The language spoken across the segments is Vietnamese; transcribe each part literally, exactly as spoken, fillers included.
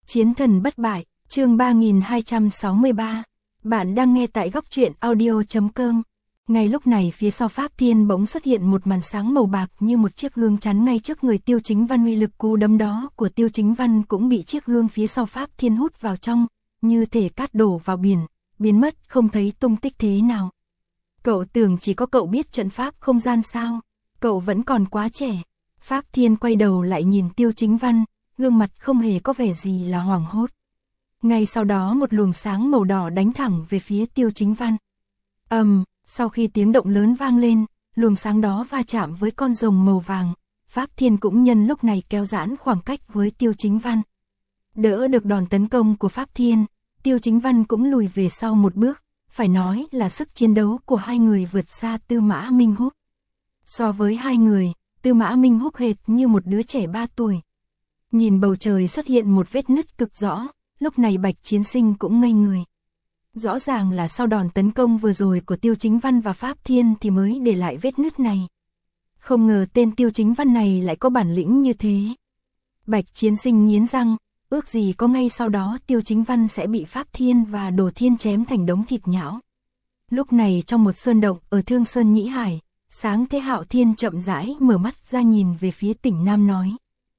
Chiến thần bất bại, chương ba nghìn hai trăm sáu mươi ba. Bạn đang nghe tại góc truyện audio chấm com. Ngay lúc này phía sau Pháp Thiên bỗng xuất hiện một màn sáng màu bạc như một chiếc gương chắn ngay trước người Tiêu Chính Văn. Uy lực cú đấm đó của Tiêu Chính Văn cũng bị chiếc gương phía sau Pháp Thiên hút vào trong, như thể cát đổ vào biển, biến mất không thấy tung tích thế nào. Cậu tưởng chỉ có cậu biết trận pháp không gian sao? Cậu vẫn còn quá trẻ. Pháp Thiên quay đầu lại nhìn Tiêu Chính Văn, gương mặt không hề có vẻ gì là hoảng hốt. Ngay sau đó một luồng sáng màu đỏ đánh thẳng về phía Tiêu Chính Văn. Ầm, um, sau khi tiếng động lớn vang lên, luồng sáng đó va chạm với con rồng màu vàng, Pháp Thiên cũng nhân lúc này kéo giãn khoảng cách với Tiêu Chính Văn. Đỡ được đòn tấn công của Pháp Thiên, Tiêu Chính Văn cũng lùi về sau một bước, phải nói là sức chiến đấu của hai người vượt xa Tư Mã Minh Húc. So với hai người, Tư Mã Minh Húc hệt như một đứa trẻ ba tuổi. Nhìn bầu trời xuất hiện một vết nứt cực rõ, lúc này Bạch Chiến Sinh cũng ngây người. Rõ ràng là sau đòn tấn công vừa rồi của Tiêu Chính Văn và Pháp Thiên thì mới để lại vết nứt này. Không ngờ tên Tiêu Chính Văn này lại có bản lĩnh như thế. Bạch Chiến Sinh nghiến răng, ước gì có ngay sau đó Tiêu Chính Văn sẽ bị Pháp Thiên và Đồ Thiên chém thành đống thịt nhão. Lúc này trong một sơn động ở Thương Sơn Nhĩ Hải, Sáng Thế Hạo Thiên chậm rãi mở mắt ra nhìn về phía tỉnh Nam nói.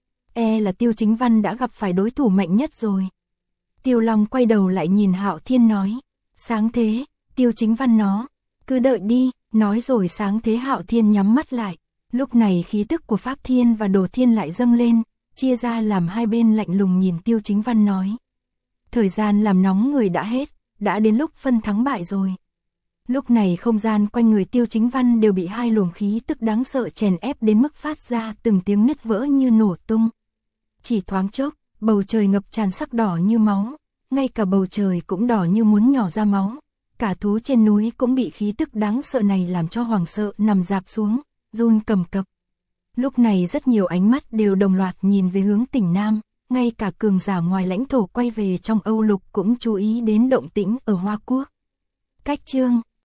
E là Tiêu Chính Văn đã gặp phải đối thủ mạnh nhất rồi. Tiêu Long quay đầu lại nhìn Hạo Thiên nói. Sáng Thế, Tiêu Chính Văn nó, cứ đợi đi, nói rồi Sáng Thế Hạo Thiên nhắm mắt lại. Lúc này khí tức của Pháp Thiên và Đồ Thiên lại dâng lên, chia ra làm hai bên lạnh lùng nhìn Tiêu Chính Văn nói. Thời gian làm nóng người đã hết, đã đến lúc phân thắng bại rồi. Lúc này không gian quanh người Tiêu Chính Văn đều bị hai luồng khí tức đáng sợ chèn ép đến mức phát ra từng tiếng nứt vỡ như nổ tung. Chỉ thoáng chốc, bầu trời ngập tràn sắc đỏ như máu, ngay cả bầu trời cũng đỏ như muốn nhỏ ra máu. Cả thú trên núi cũng bị khí tức đáng sợ này làm cho hoảng sợ nằm rạp xuống, run cầm cập. Lúc này rất nhiều ánh mắt đều đồng loạt nhìn về hướng tỉnh Nam, ngay cả cường giả ngoài lãnh thổ quay về trong Âu Lục cũng chú ý đến động tĩnh ở Hoa Quốc. Cách chương